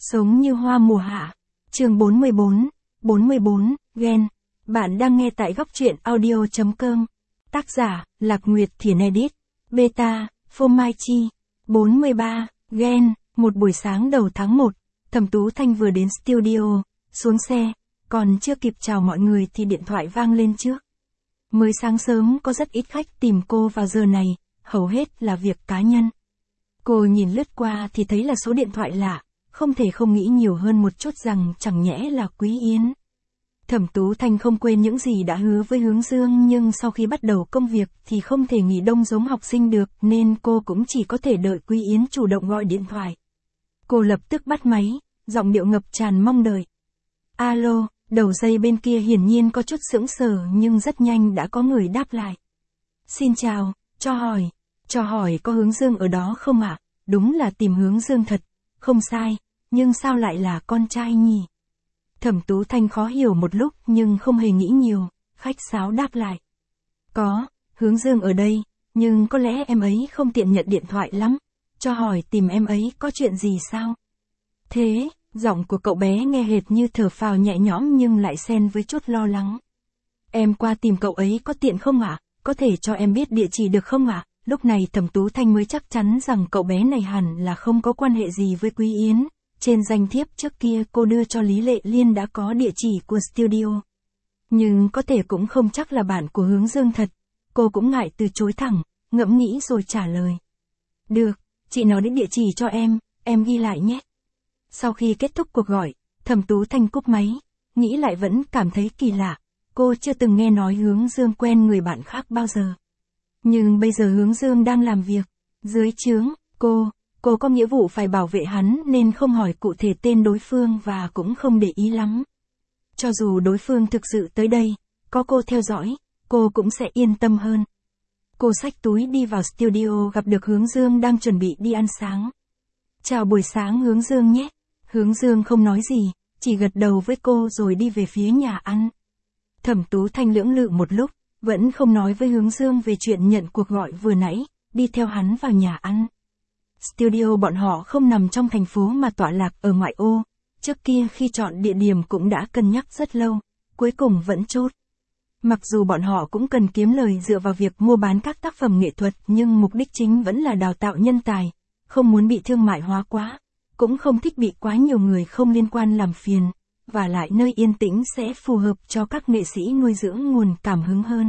Sống như hoa mùa hạ. Chương 44, ghen. Bạn đang nghe tại góc truyện audio.com. Tác giả, Lạc Nguyệt Thiền Edit. Beta, Phô Mai Chi. 43, ghen. Một buổi sáng đầu tháng 1, Thẩm Tú Thanh vừa đến studio, xuống xe, còn chưa kịp chào mọi người thì điện thoại vang lên trước. Mới sáng sớm có rất ít khách tìm cô vào giờ này, hầu hết là việc cá nhân. Cô nhìn lướt qua thì thấy là số điện thoại lạ, không thể không nghĩ nhiều hơn một chút rằng chẳng nhẽ là Quý Yến. Thẩm Tú Thanh không quên những gì đã hứa với Hướng Dương, nhưng sau khi bắt đầu công việc thì không thể nghỉ đông giống học sinh được, nên cô cũng chỉ có thể đợi Quý Yến chủ động gọi điện thoại. Cô lập tức bắt máy, giọng điệu ngập tràn mong đợi. Alo, đầu dây bên kia hiển nhiên có chút sững sờ nhưng rất nhanh đã có người đáp lại. Xin chào, cho hỏi có Hướng Dương ở đó không ạ? Đúng là tìm Hướng Dương thật, không sai, nhưng sao lại là con trai nhỉ? Thẩm Tú Thanh khó hiểu một lúc nhưng không hề nghĩ nhiều, khách sáo đáp lại. Có, Hướng Dương ở đây, nhưng có lẽ em ấy không tiện nhận điện thoại lắm, cho hỏi tìm em ấy có chuyện gì sao? Thế, giọng của cậu bé nghe hệt như thở phào nhẹ nhõm nhưng lại xen với chút lo lắng. Em qua tìm cậu ấy có tiện không ạ? Có thể cho em biết địa chỉ được không ạ? Lúc này Thẩm Tú Thanh mới chắc chắn rằng cậu bé này hẳn là không có quan hệ gì với Quý Yến. Trên danh thiếp trước kia cô đưa cho Lý Lệ Liên đã có địa chỉ của studio. Nhưng có thể cũng không chắc là bạn của Hướng Dương thật. Cô cũng ngại từ chối thẳng, ngẫm nghĩ rồi trả lời. Được, chị nói đến địa chỉ cho em ghi lại nhé. Sau khi kết thúc cuộc gọi, Thẩm Tú Thanh cúp máy, nghĩ lại vẫn cảm thấy kỳ lạ. Cô chưa từng nghe nói Hướng Dương quen người bạn khác bao giờ. Nhưng bây giờ Hướng Dương đang làm việc dưới trướng cô có nghĩa vụ phải bảo vệ hắn nên không hỏi cụ thể tên đối phương và cũng không để ý lắm. Cho dù đối phương thực sự tới đây, có cô theo dõi, cô cũng sẽ yên tâm hơn. Cô xách túi đi vào studio gặp được Hướng Dương đang chuẩn bị đi ăn sáng. Chào buổi sáng Hướng Dương nhé. Hướng Dương không nói gì, chỉ gật đầu với cô rồi đi về phía nhà ăn. Thẩm Tú Thanh lưỡng lự một lúc, vẫn không nói với Hướng Dương về chuyện nhận cuộc gọi vừa nãy, đi theo hắn vào nhà ăn. Studio bọn họ không nằm trong thành phố mà tọa lạc ở ngoại ô, trước kia khi chọn địa điểm cũng đã cân nhắc rất lâu, cuối cùng vẫn chốt. Mặc dù bọn họ cũng cần kiếm lời dựa vào việc mua bán các tác phẩm nghệ thuật nhưng mục đích chính vẫn là đào tạo nhân tài, không muốn bị thương mại hóa quá, cũng không thích bị quá nhiều người không liên quan làm phiền, và lại nơi yên tĩnh sẽ phù hợp cho các nghệ sĩ nuôi dưỡng nguồn cảm hứng hơn.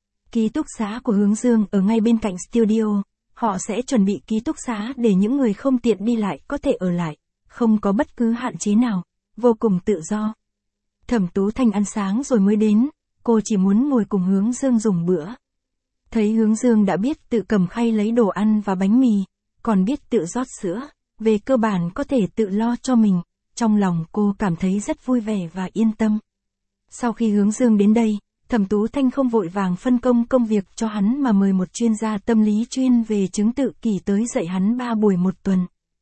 Ký túc xá của Hướng Dương ở ngay bên cạnh studio, họ sẽ chuẩn bị ký túc xá để những người không tiện đi lại có thể ở lại, không có bất cứ hạn chế nào, vô cùng tự do. Thẩm Tú Thanh ăn sáng rồi mới đến, cô chỉ muốn ngồi cùng Hướng Dương dùng bữa. Thấy Hướng Dương đã biết tự cầm khay lấy đồ ăn và bánh mì, còn biết tự rót sữa, về cơ bản có thể tự lo cho mình, trong lòng cô cảm thấy rất vui vẻ và yên tâm. Sau khi Hướng Dương đến đây, Thẩm Tú Thanh không vội vàng phân công công việc cho hắn mà mời một chuyên gia tâm lý chuyên về chứng tự kỷ tới dạy hắn 3 buổi một tuần.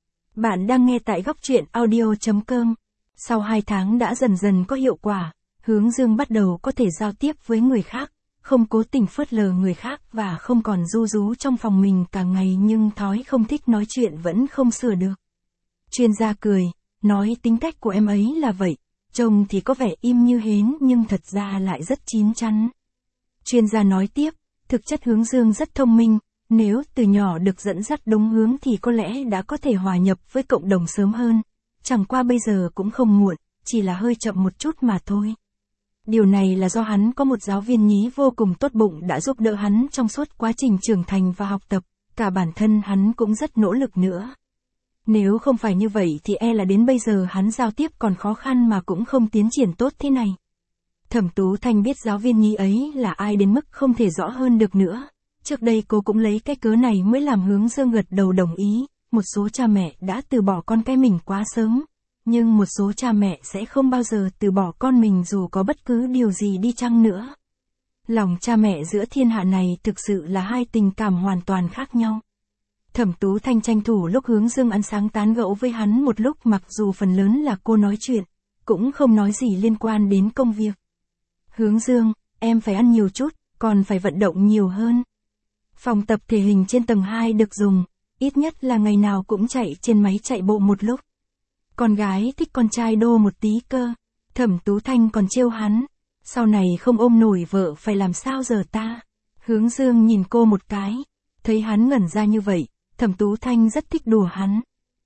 Bạn đang nghe tại góc truyện audio.com. Sau 2 tháng đã dần dần có hiệu quả, Hướng Dương bắt đầu có thể giao tiếp với người khác, không cố tình phớt lờ người khác và không còn ru rú trong phòng mình cả ngày, nhưng thói không thích nói chuyện vẫn không sửa được. Chuyên gia cười, nói tính cách của em ấy là vậy. Trông thì có vẻ im như hến nhưng thật ra lại rất chín chắn. Chuyên gia nói tiếp, thực chất Hướng Dương rất thông minh, nếu từ nhỏ được dẫn dắt đúng hướng thì có lẽ đã có thể hòa nhập với cộng đồng sớm hơn. Chẳng qua bây giờ cũng không muộn, chỉ là hơi chậm một chút mà thôi. Điều này là do hắn có một giáo viên nhí vô cùng tốt bụng đã giúp đỡ hắn trong suốt quá trình trưởng thành và học tập, cả bản thân hắn cũng rất nỗ lực nữa. Nếu không phải như vậy thì e là đến bây giờ hắn giao tiếp còn khó khăn mà cũng không tiến triển tốt thế này. Thẩm Tú Thanh biết giáo viên nhí ấy là ai đến mức không thể rõ hơn được nữa. Trước đây cô cũng lấy cái cớ này mới làm Hướng Dương gật đầu đồng ý. Một số cha mẹ đã từ bỏ con cái mình quá sớm, nhưng một số cha mẹ sẽ không bao giờ từ bỏ con mình dù có bất cứ điều gì đi chăng nữa. Lòng cha mẹ giữa thiên hạ này thực sự là hai tình cảm hoàn toàn khác nhau. Thẩm Tú Thanh tranh thủ lúc Hướng Dương ăn sáng tán gẫu với hắn một lúc, mặc dù phần lớn là cô nói chuyện, cũng không nói gì liên quan đến công việc. Hướng Dương, em phải ăn nhiều chút, còn phải vận động nhiều hơn. Phòng tập thể hình trên tầng 2 được dùng, ít nhất là ngày nào cũng chạy trên máy chạy bộ một lúc. Con gái thích con trai đô một tí cơ. Thẩm Tú Thanh còn trêu hắn. Sau này không ôm nổi vợ phải làm sao giờ ta? Hướng Dương nhìn cô một cái. Thấy hắn ngẩn ra như vậy, Thẩm Tú Thanh rất thích đùa hắn.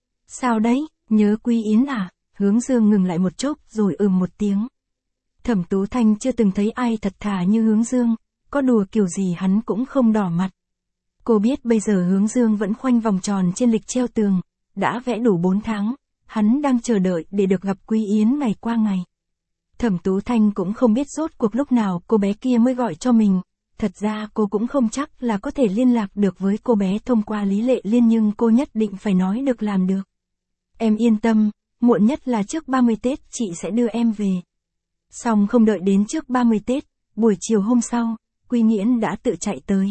Sao đấy, nhớ Quý Yến à? Hướng Dương ngừng lại một chốc rồi một tiếng. Thẩm Tú Thanh chưa từng thấy ai thật thà như Hướng Dương, có đùa kiểu gì hắn cũng không đỏ mặt. Cô biết bây giờ Hướng Dương vẫn khoanh vòng tròn trên lịch treo tường, đã vẽ đủ 4 tháng, hắn đang chờ đợi để được gặp Quý Yến ngày qua ngày. Thẩm Tú Thanh cũng không biết rốt cuộc lúc nào cô bé kia mới gọi cho mình, thật ra cô cũng không chắc là có thể liên lạc được với cô bé thông qua Lý Lệ Liên nhưng cô nhất định phải nói được làm được. Em yên tâm, muộn nhất là trước 30 Tết chị sẽ đưa em về. Xong không đợi đến trước 30 Tết, buổi chiều hôm sau, Quý Nghiễn đã tự chạy tới.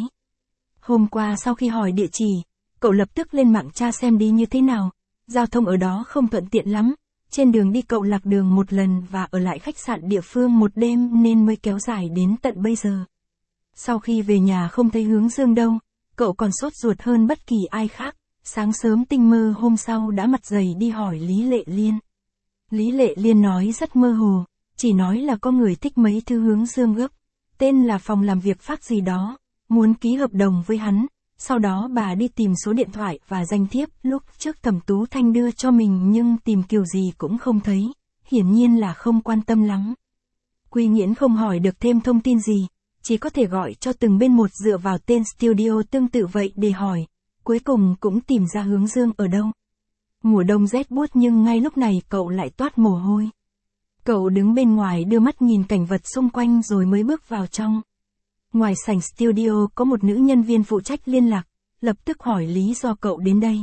Hôm qua sau khi hỏi địa chỉ, cậu lập tức lên mạng tra xem đi như thế nào, giao thông ở đó không thuận tiện lắm, trên đường đi cậu lạc đường một lần và ở lại khách sạn địa phương một đêm nên mới kéo dài đến tận bây giờ. Sau khi về nhà không thấy Hướng Dương đâu, cậu còn sốt ruột hơn bất kỳ ai khác, sáng sớm tinh mơ hôm sau đã mặt dày đi hỏi Lý Lệ Liên. Lý Lệ Liên nói rất mơ hồ, chỉ nói là có người thích mấy thứ Hướng Dương gấp, tên là phòng làm việc phát gì đó, muốn ký hợp đồng với hắn, sau đó bà đi tìm số điện thoại và danh thiếp lúc trước Thẩm Tú Thanh đưa cho mình nhưng tìm kiểu gì cũng không thấy, hiển nhiên là không quan tâm lắm. Quý Nghiễn không hỏi được thêm thông tin gì, chỉ có thể gọi cho từng bên một dựa vào tên studio tương tự vậy để hỏi, cuối cùng cũng tìm ra Hướng Dương ở đâu. Mùa đông rét buốt nhưng ngay lúc này cậu lại toát mồ hôi. Cậu đứng bên ngoài đưa mắt nhìn cảnh vật xung quanh rồi mới bước vào trong. Ngoài sảnh studio có một nữ nhân viên phụ trách liên lạc, lập tức hỏi lý do cậu đến đây.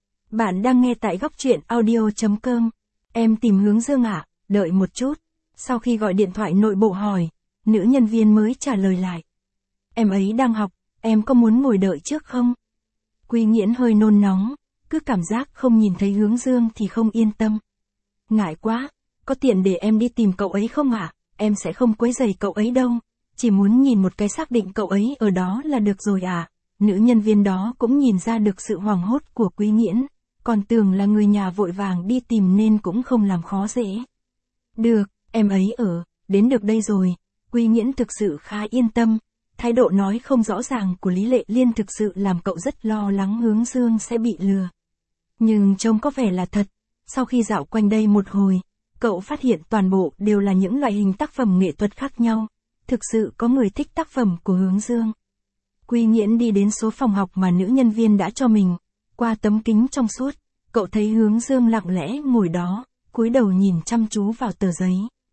Bạn đang nghe tại góc truyện audio.com. Em tìm Hướng Dương ạ, đợi một chút. Sau khi gọi điện thoại nội bộ hỏi, nữ nhân viên mới trả lời lại. Em ấy đang học, em có muốn ngồi đợi trước không? Quý Nghiễn hơi nôn nóng, cứ cảm giác không nhìn thấy Hướng Dương thì không yên tâm. Ngại quá, có tiện để em đi tìm cậu ấy không ạ? Em sẽ không quấy rầy cậu ấy đâu. Chỉ muốn nhìn một cái xác định cậu ấy ở đó là được rồi à? Nữ nhân viên đó cũng nhìn ra được sự hoảng hốt của Quý Nghiễn, còn tưởng là người nhà vội vàng đi tìm nên cũng không làm khó dễ. Được, em ấy đến được đây rồi. Quý Nghiễn thực sự khá yên tâm, thái độ nói không rõ ràng của Lý Lệ Liên thực sự làm cậu rất lo lắng Hướng Dương sẽ bị lừa. Nhưng trông có vẻ là thật, sau khi dạo quanh đây một hồi, cậu phát hiện toàn bộ đều là những loại hình tác phẩm nghệ thuật khác nhau. Thực sự có người thích tác phẩm của Hướng Dương. Quý Nghiễn đi đến số phòng học mà nữ nhân viên đã cho mình, qua tấm kính trong suốt, cậu thấy Hướng Dương lặng lẽ ngồi đó, cúi đầu nhìn chăm chú vào tờ giấy.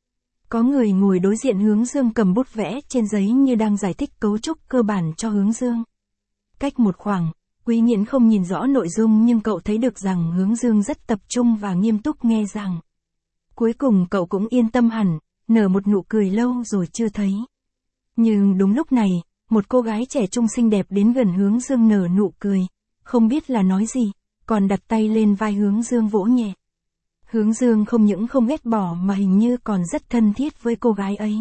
Có người ngồi đối diện Hướng Dương cầm bút vẽ trên giấy như đang giải thích cấu trúc cơ bản cho Hướng Dương. Cách một khoảng, Quý Nghiễn không nhìn rõ nội dung nhưng cậu thấy được rằng Hướng Dương rất tập trung và nghiêm túc nghe giảng. Cuối cùng cậu cũng yên tâm hẳn, nở một nụ cười lâu rồi chưa thấy. Nhưng đúng lúc này, một cô gái trẻ trung xinh đẹp đến gần Hướng Dương nở nụ cười, không biết là nói gì, còn đặt tay lên vai Hướng Dương vỗ nhẹ. Hướng Dương không những không ghét bỏ mà hình như còn rất thân thiết với cô gái ấy.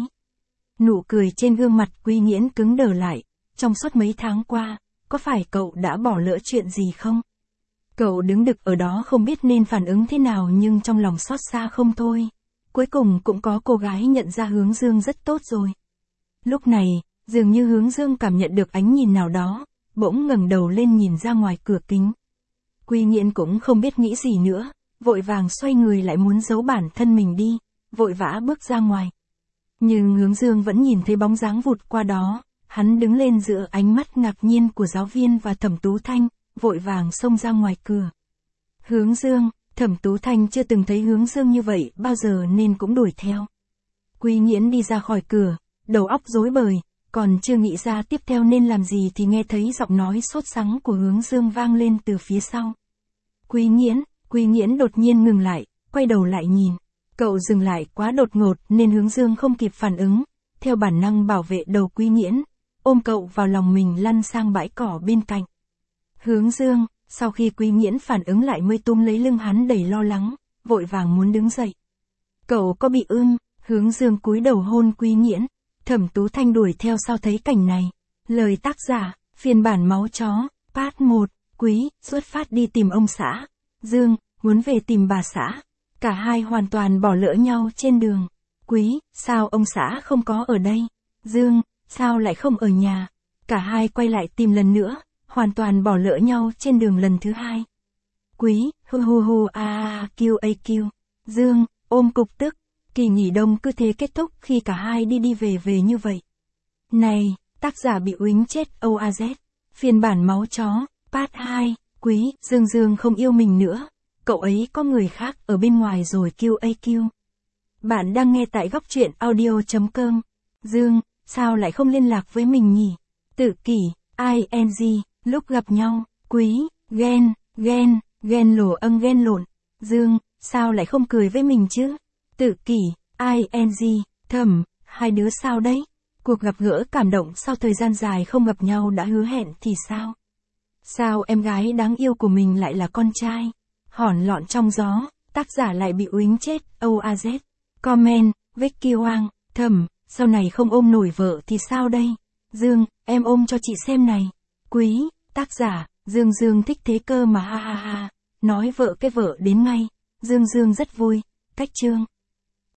Nụ cười trên gương mặt Quý Nghiễn cứng đờ lại, trong suốt mấy tháng qua, có phải cậu đã bỏ lỡ chuyện gì không? Cậu đứng đực ở đó không biết nên phản ứng thế nào nhưng trong lòng xót xa không thôi. Cuối cùng cũng có cô gái nhận ra Hướng Dương rất tốt rồi. Lúc này, dường như Hướng Dương cảm nhận được ánh nhìn nào đó, bỗng ngẩng đầu lên nhìn ra ngoài cửa kính. Quý Nghiễn cũng không biết nghĩ gì nữa, vội vàng xoay người lại muốn giấu bản thân mình đi, vội vã bước ra ngoài. Nhưng Hướng Dương vẫn nhìn thấy bóng dáng vụt qua đó, hắn đứng lên giữa ánh mắt ngạc nhiên của giáo viên và Thẩm Tú Thanh, vội vàng xông ra ngoài cửa. Hướng Dương, Thẩm Tú Thanh chưa từng thấy Hướng Dương như vậy bao giờ nên cũng đuổi theo. Quý Nghiễn đi ra khỏi cửa, đầu óc rối bời, còn chưa nghĩ ra tiếp theo nên làm gì thì nghe thấy giọng nói sốt sắng của Hướng Dương vang lên từ phía sau. Quý Nghiễn đột nhiên ngừng lại, quay đầu lại nhìn. Cậu dừng lại quá đột ngột nên Hướng Dương không kịp phản ứng, theo bản năng bảo vệ đầu Quý Nghiễn, ôm cậu vào lòng mình lăn sang bãi cỏ bên cạnh. Hướng Dương, sau khi Quý Nghiễn phản ứng lại mới túm lấy lưng hắn đầy lo lắng, vội vàng muốn đứng dậy. Cậu có bị Hướng Dương cúi đầu hôn Quý Nghiễn. Thẩm Tú Thanh đuổi theo sau thấy cảnh này. Lời tác giả, phiên bản máu chó, part 1, Quý, xuất phát đi tìm ông xã. Dương, muốn về tìm bà xã. Cả hai hoàn toàn bỏ lỡ nhau trên đường. Quý, sao ông xã không có ở đây? Dương, sao lại không ở nhà? Cả hai quay lại tìm lần nữa, hoàn toàn bỏ lỡ nhau trên đường lần thứ hai. Quý, hu hu hu a QAQ. Dương, ôm cục tức. Kỳ nghỉ đông cứ thế kết thúc khi cả hai đi về như vậy. Này, tác giả bị uýnh chết OAZ. Phiên bản máu chó, part 2. Quý, Dương không yêu mình nữa. Cậu ấy có người khác ở bên ngoài rồi QAQ. Bạn đang nghe tại góc truyện audio.com. Dương, sao lại không liên lạc với mình nhỉ? Tự kỷ, ING, lúc gặp nhau. Quý, ghen lộn. Dương, sao lại không cười với mình chứ? Tự kỷ, ING, Thẩm, hai đứa sao đấy? Cuộc gặp gỡ cảm động sau thời gian dài không gặp nhau đã hứa hẹn thì sao? Sao em gái đáng yêu của mình lại là con trai? Hỏn lọn trong gió, tác giả lại bị uýnh chết, OAZ. Comment, Vicky Hoang, Thẩm, sau này không ôm nổi vợ thì sao đây? Dương, em ôm cho chị xem này. Quý, tác giả, Dương thích thế cơ mà ha ha ha. Nói vợ cái vợ đến ngay. Dương rất vui. Cách chương.